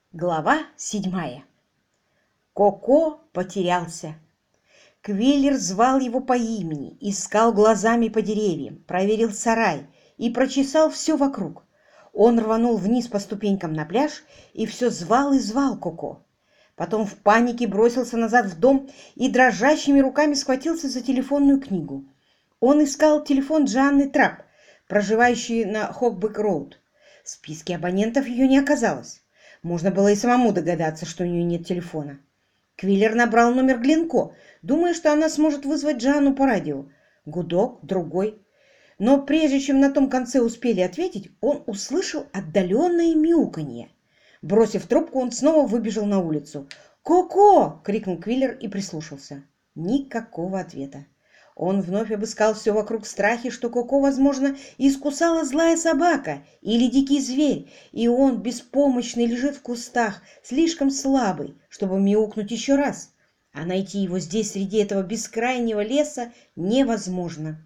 Глава 7. Коко потерялся. Квиллер звал его по имени, искал глазами по деревьям, проверил сарай и прочесал все вокруг. Он рванул вниз по ступенькам на пляж и все звал и звал Коко. Потом в панике бросился назад в дом и дрожащими руками схватился за телефонную книгу. Он искал телефон Джоанны Трапп, проживающей на Хокбек-роуд. В списке абонентов ее не оказалось. Можно было и самому догадаться, что у нее нет телефона. Квиллер набрал номер Гленко, думая, что она сможет вызвать Джоанну по радио. Гудок, другой. Но прежде чем на том конце успели ответить, он услышал отдаленное мяуканье. Бросив трубку, он снова выбежал на улицу. «Ко-ко!» — крикнул Квиллер и прислушался. Никакого ответа. Он вновь обыскал все вокруг в страхе, что Коко, возможно, искусала злая собака или дикий зверь, и он беспомощный лежит в кустах, слишком слабый, чтобы мяукнуть еще раз. А найти его здесь, среди этого бескрайнего леса, невозможно.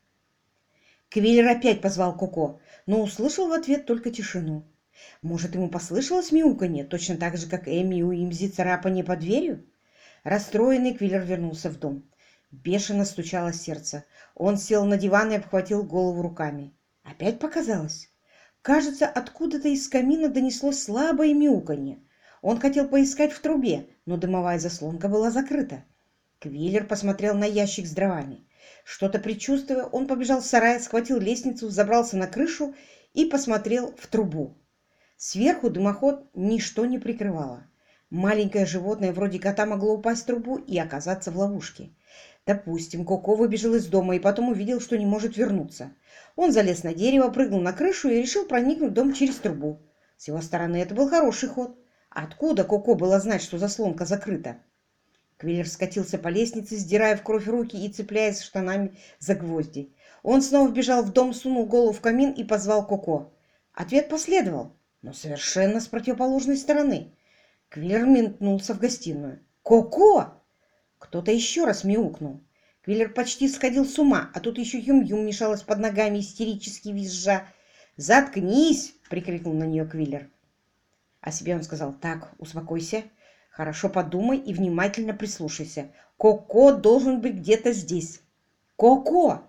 Квиллер опять позвал Коко, но услышал в ответ только тишину. Может, ему послышалось мяуканье, точно так же, как Эмми и Уимзи царапанье под дверью? Расстроенный, Квиллер вернулся в дом. Бешено стучало сердце. Он сел на диван и обхватил голову руками. Опять показалось. Кажется, откуда-то из камина донеслось слабое мяуканье. Он хотел поискать в трубе, но дымовая заслонка была закрыта. Квиллер посмотрел на ящик с дровами. Что-то предчувствуя, он побежал в сарай, схватил лестницу, забрался на крышу и посмотрел в трубу. Сверху дымоход ничто не прикрывало. Маленькое животное вроде кота могло упасть в трубу и оказаться в ловушке. Допустим, Коко выбежал из дома и потом увидел, что не может вернуться. Он залез на дерево, прыгнул на крышу и решил проникнуть в дом через трубу. С его стороны это был хороший ход. Откуда Коко было знать, что заслонка закрыта? Квиллер скатился по лестнице, сдирая в кровь руки и цепляясь штанами за гвозди. Он снова вбежал в дом, сунул голову в камин и позвал Коко. Ответ последовал, но совершенно с противоположной стороны. Квиллер метнулся в гостиную. «Коко!» Кто-то еще раз мяукнул. Квиллер почти сходил с ума, а тут еще Юм-Юм мешалась под ногами, истерически визжа. «Заткнись!» — прикрикнул на нее Квиллер. О себе он сказал: «Так, успокойся, хорошо подумай и внимательно прислушайся. Коко должен быть где-то здесь». «Коко!»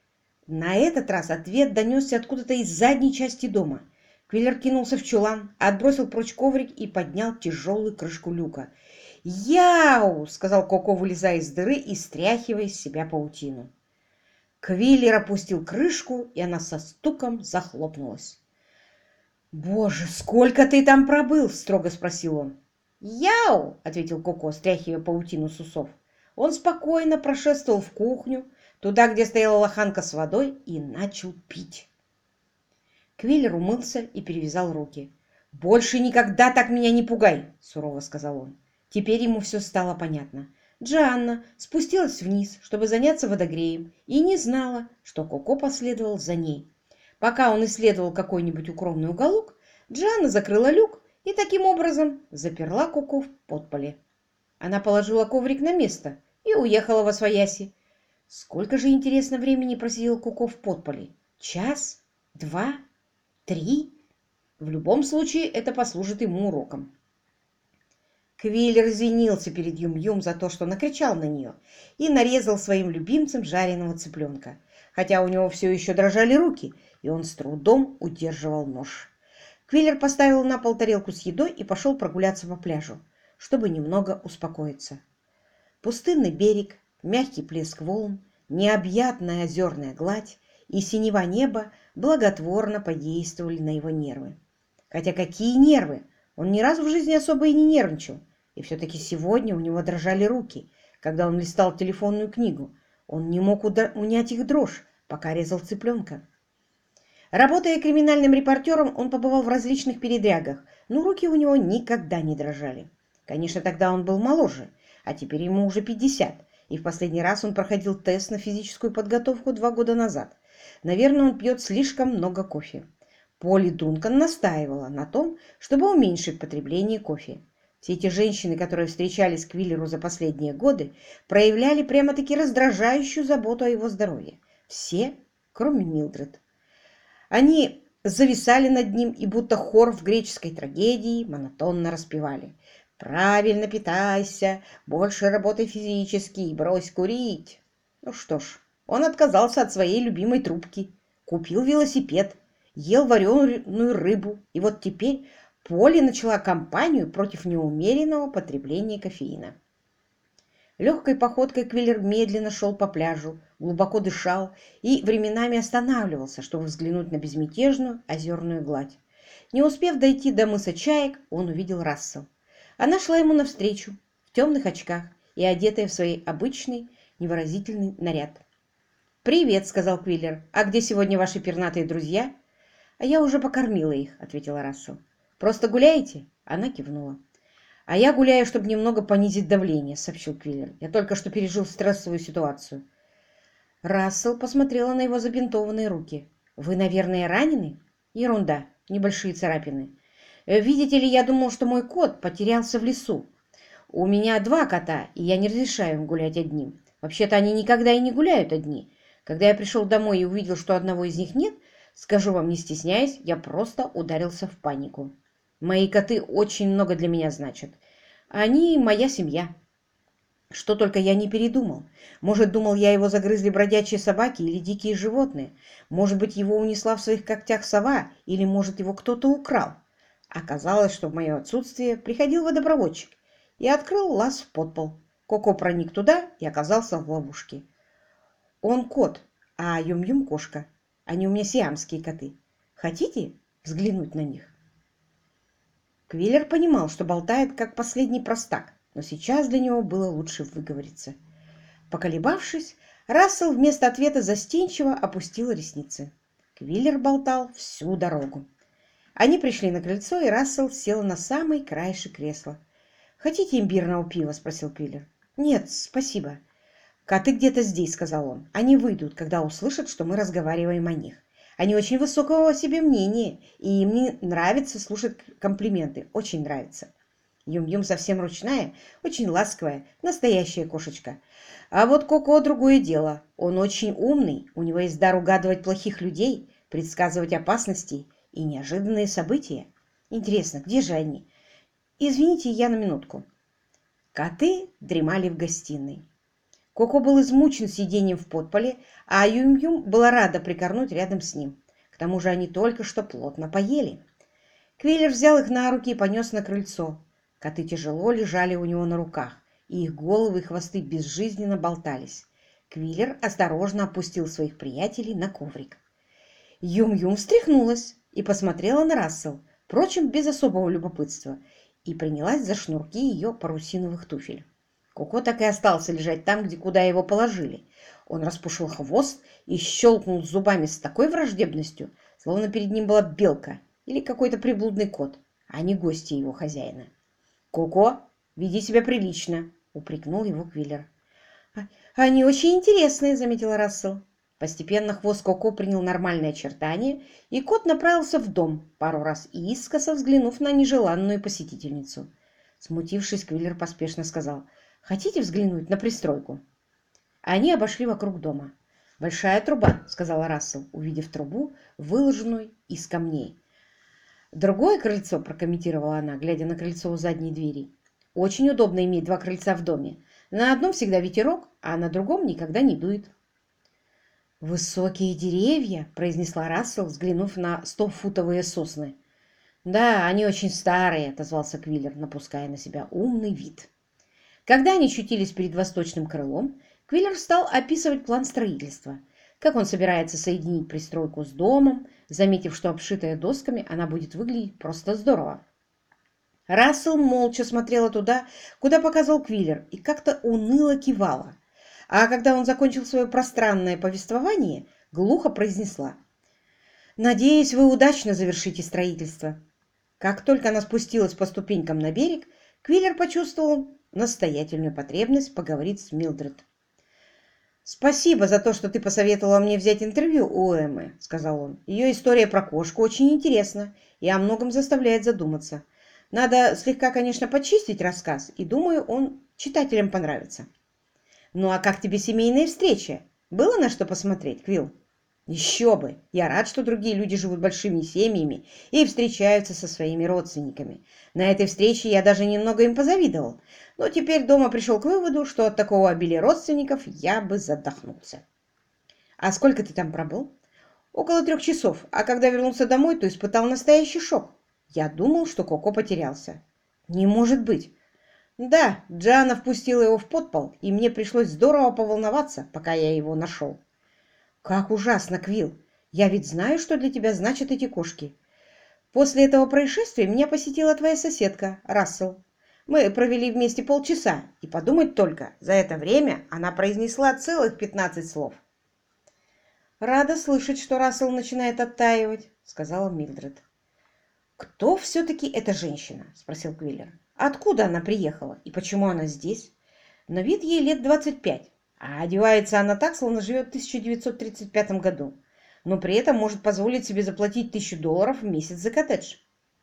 На этот раз ответ донесся откуда-то из задней части дома. Квиллер кинулся в чулан, отбросил прочь коврик и поднял тяжелую крышку люка. «Яу!» — сказал Коко, вылезая из дыры и стряхивая с себя паутину. Квиллер опустил крышку, и она со стуком захлопнулась. «Боже, сколько ты там пробыл?» — строго спросил он. «Яу!» — ответил Коко, стряхивая паутину с усов. Он спокойно прошествовал в кухню, туда, где стояла лоханка с водой, и начал пить. Квиллер умылся и перевязал руки. «Больше никогда так меня не пугай!» — сурово сказал он. Теперь ему все стало понятно. Джоанна спустилась вниз, чтобы заняться водогреем, и не знала, что Коко последовал за ней. Пока он исследовал какой-нибудь укромный уголок, Джоанна закрыла люк и таким образом заперла Коко в подполе. Она положила коврик на место и уехала восвояси. Сколько же, интересно, времени просидел Коко в подполе? Час? 2? 3? В любом случае, это послужит ему уроком. Квиллер извинился перед Юм-Юм за то, что накричал на нее, и нарезал своим любимцем жареного цыпленка, хотя у него все еще дрожали руки, и он с трудом удерживал нож. Квиллер поставил на пол тарелку с едой и пошел прогуляться по пляжу, чтобы немного успокоиться. Пустынный берег, мягкий плеск волн, необъятная озерная гладь и синева неба благотворно подействовали на его нервы. Хотя какие нервы! Он ни разу в жизни особо и не нервничал. И все-таки сегодня у него дрожали руки, когда он листал телефонную книгу. Он не мог унять их дрожь, пока резал цыпленка. Работая криминальным репортером, он побывал в различных передрягах, но руки у него никогда не дрожали. Конечно, тогда он был моложе, а теперь ему уже 50, и в последний раз он проходил тест на физическую подготовку 2 года назад. Наверное, он пьет слишком много кофе. Полли Дункан настаивала на том, чтобы уменьшить потребление кофе. Все эти женщины, которые встречались к Квиллеру за последние годы, проявляли прямо-таки раздражающую заботу о его здоровье. Все, кроме Милдред. Они зависали над ним и будто хор в греческой трагедии монотонно распевали: «Правильно питайся, больше работай физически и брось курить». Ну что ж, он отказался от своей любимой трубки, купил велосипед, ел вареную рыбу, и вот теперь Полли начала кампанию против неумеренного потребления кофеина. Легкой походкой Квиллер медленно шел по пляжу, глубоко дышал и временами останавливался, чтобы взглянуть на безмятежную озерную гладь. Не успев дойти до мыса Чаек, он увидел Рассел. Она шла ему навстречу, в темных очках и одетая в свой обычный невыразительный наряд. «Привет», — сказал Квиллер. «А где сегодня ваши пернатые друзья?» «А я уже покормила их», — ответила Рассел. «Просто гуляете?» Она кивнула. «А я гуляю, чтобы немного понизить давление», — сообщил Квиллер. «Я только что пережил стрессовую ситуацию». Рассел посмотрела на его забинтованные руки. «Вы, наверное, ранены?» «Ерунда. Небольшие царапины. Видите ли, я думал, что мой кот потерялся в лесу. У меня 2 кота, и я не разрешаю им гулять одним. Вообще-то они никогда и не гуляют одни. Когда я пришел домой и увидел, что одного из них нет, скажу вам, не стесняясь, я просто ударился в панику. Мои коты очень много для меня значат. Они моя семья. Что только я не передумал. Может, думал, я его загрызли бродячие собаки или дикие животные. Может быть, его унесла в своих когтях сова, или, может, его кто-то украл. Оказалось, что в мое отсутствие приходил водопроводчик и открыл лаз в подпол. Коко проник туда и оказался в ловушке. Он кот, а Юм-Юм кошка. Они у меня сиамские коты. Хотите взглянуть на них?» Квиллер понимал, что болтает как последний простак, но сейчас для него было лучше выговориться. Поколебавшись, Рассел вместо ответа застенчиво опустил ресницы. Квиллер болтал всю дорогу. Они пришли на крыльцо, и Рассел сел на самый краешек кресла. «Хотите имбирного пива?» — спросил Квиллер. «Нет, спасибо». «Коты где-то здесь», — сказал он. «Они выйдут, когда услышат, что мы разговариваем о них. Они очень высокого о себе мнения, и им не нравится слушать комплименты. Очень нравится. Юм-Юм совсем ручная, очень ласковая, настоящая кошечка. А вот Коко другое дело. Он очень умный, у него есть дар угадывать плохих людей, предсказывать опасности и неожиданные события. Интересно, где же они? Извините, я на минутку». Коты дремали в гостиной. Коко был измучен сидением в подполе, а Юм-Юм была рада прикорнуть рядом с ним. К тому же они только что плотно поели. Квиллер взял их на руки и понес на крыльцо. Коты тяжело лежали у него на руках, и их головы и хвосты безжизненно болтались. Квиллер осторожно опустил своих приятелей на коврик. Юм-Юм встряхнулась и посмотрела на Рассел, впрочем, без особого любопытства, и принялась за шнурки ее парусиновых туфель. Коко так и остался лежать там, куда его положили. Он распушил хвост и щелкнул зубами с такой враждебностью, словно перед ним была белка или какой-то приблудный кот, а не гости его хозяина. «Коко, веди себя прилично», — упрекнул его Квиллер. «Они очень интересные», — заметила Рассел. Постепенно хвост Коко принял нормальные очертания, и кот направился в дом, пару раз искоса взглянув на нежеланную посетительницу. Смутившись, Квиллер поспешно сказал: «Хотите взглянуть на пристройку?» Они обошли вокруг дома. «Большая труба», — сказала Рассел, увидев трубу, выложенную из камней. «Другое крыльцо», — прокомментировала она, глядя на крыльцо у задней двери. «Очень удобно иметь 2 крыльца в доме. На одном всегда ветерок, а на другом никогда не дует». «Высокие деревья», — произнесла Рассел, взглянув на 100-футовые сосны. «Да, они очень старые», — отозвался Квиллер, напуская на себя умный вид. Когда они очутились перед восточным крылом, Квиллер стал описывать план строительства. Как он собирается соединить пристройку с домом, заметив, что обшитая досками она будет выглядеть просто здорово. Рассел молча смотрела туда, куда показал Квиллер, и как-то уныло кивала. А когда он закончил свое пространное повествование, глухо произнесла: «Надеюсь, вы удачно завершите строительство». Как только она спустилась по ступенькам на берег, Квиллер почувствовал настоятельную потребность поговорить с Милдред. «Спасибо за то, что ты посоветовала мне взять интервью у Эммы», — сказал он. «Ее история про кошку очень интересна и о многом заставляет задуматься. Надо слегка, конечно, почистить рассказ, и, думаю, он читателям понравится». «Ну а как тебе семейная встреча? Было на что посмотреть, Квилл?» Еще бы! Я рад, что другие люди живут большими семьями и встречаются со своими родственниками. На этой встрече я даже немного им позавидовал. Но теперь дома пришел к выводу, что от такого обилия родственников я бы задохнулся. А сколько ты там пробыл? Около 3 часов. А когда вернулся домой, то испытал настоящий шок. Я думал, что Коко потерялся. Не может быть. Да, Джана впустила его в подпол, и мне пришлось здорово поволноваться, пока я его нашел. Как ужасно, Квилл! Я ведь знаю, что для тебя значат эти кошки. После этого происшествия меня посетила твоя соседка, Рассел. Мы провели вместе полчаса, и подумать только, за это время она произнесла целых 15 слов. «Рада слышать, что Рассел начинает оттаивать», — сказала Милдред. «Кто все-таки эта женщина?» — спросил Квиллер. «Откуда она приехала и почему она здесь? На вид ей лет 25, а одевается она так, словно живет в 1935 году, но при этом может позволить себе заплатить $1000 в месяц за коттедж».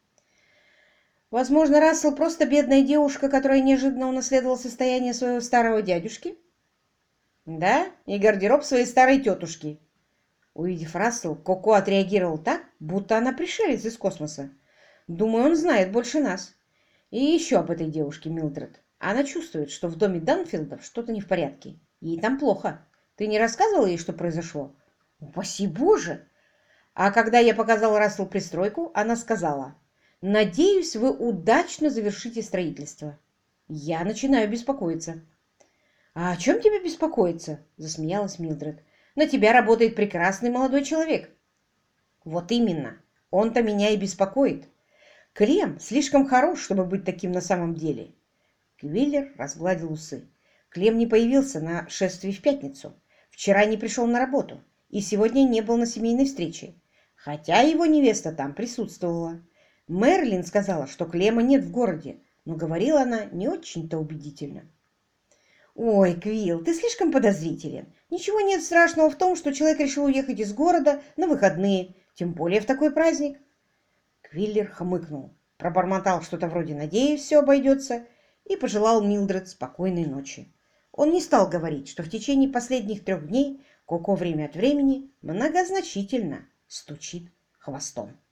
«Возможно, Рассел просто бедная девушка, которая неожиданно унаследовала состояние своего старого дядюшки?» «Да, и гардероб своей старой тетушки». Увидев Рассел, Коко отреагировал так, будто она пришелец из космоса. Думаю, он знает больше нас. И еще об этой девушке, Милдред. Она чувствует, что в доме Данфилдов что-то не в порядке. Ей там плохо. Ты не рассказывала ей, что произошло? Упаси Боже! А когда я показал Расселу пристройку, она сказала: «Надеюсь, вы удачно завершите строительство». Я начинаю беспокоиться. «А о чем тебе беспокоиться?» – засмеялась Милдред. «На тебя работает прекрасный молодой человек». «Вот именно. Он-то меня и беспокоит. Клем слишком хорош, чтобы быть таким на самом деле». Квиллер разгладил усы. Клем не появился на шествии в пятницу. Вчера не пришел на работу. И сегодня не был на семейной встрече. Хотя его невеста там присутствовала. Мерлин сказала, что Клема нет в городе, но говорила она не очень-то убедительно. «Ой, Квилл, ты слишком подозрителен. Ничего нет страшного в том, что человек решил уехать из города на выходные, тем более в такой праздник». Квиллер хмыкнул, пробормотал что-то вроде «надеюсь, все обойдется» и пожелал Милдред спокойной ночи. Он не стал говорить, что в течение последних 3 дней Коко время от времени многозначительно стучит хвостом.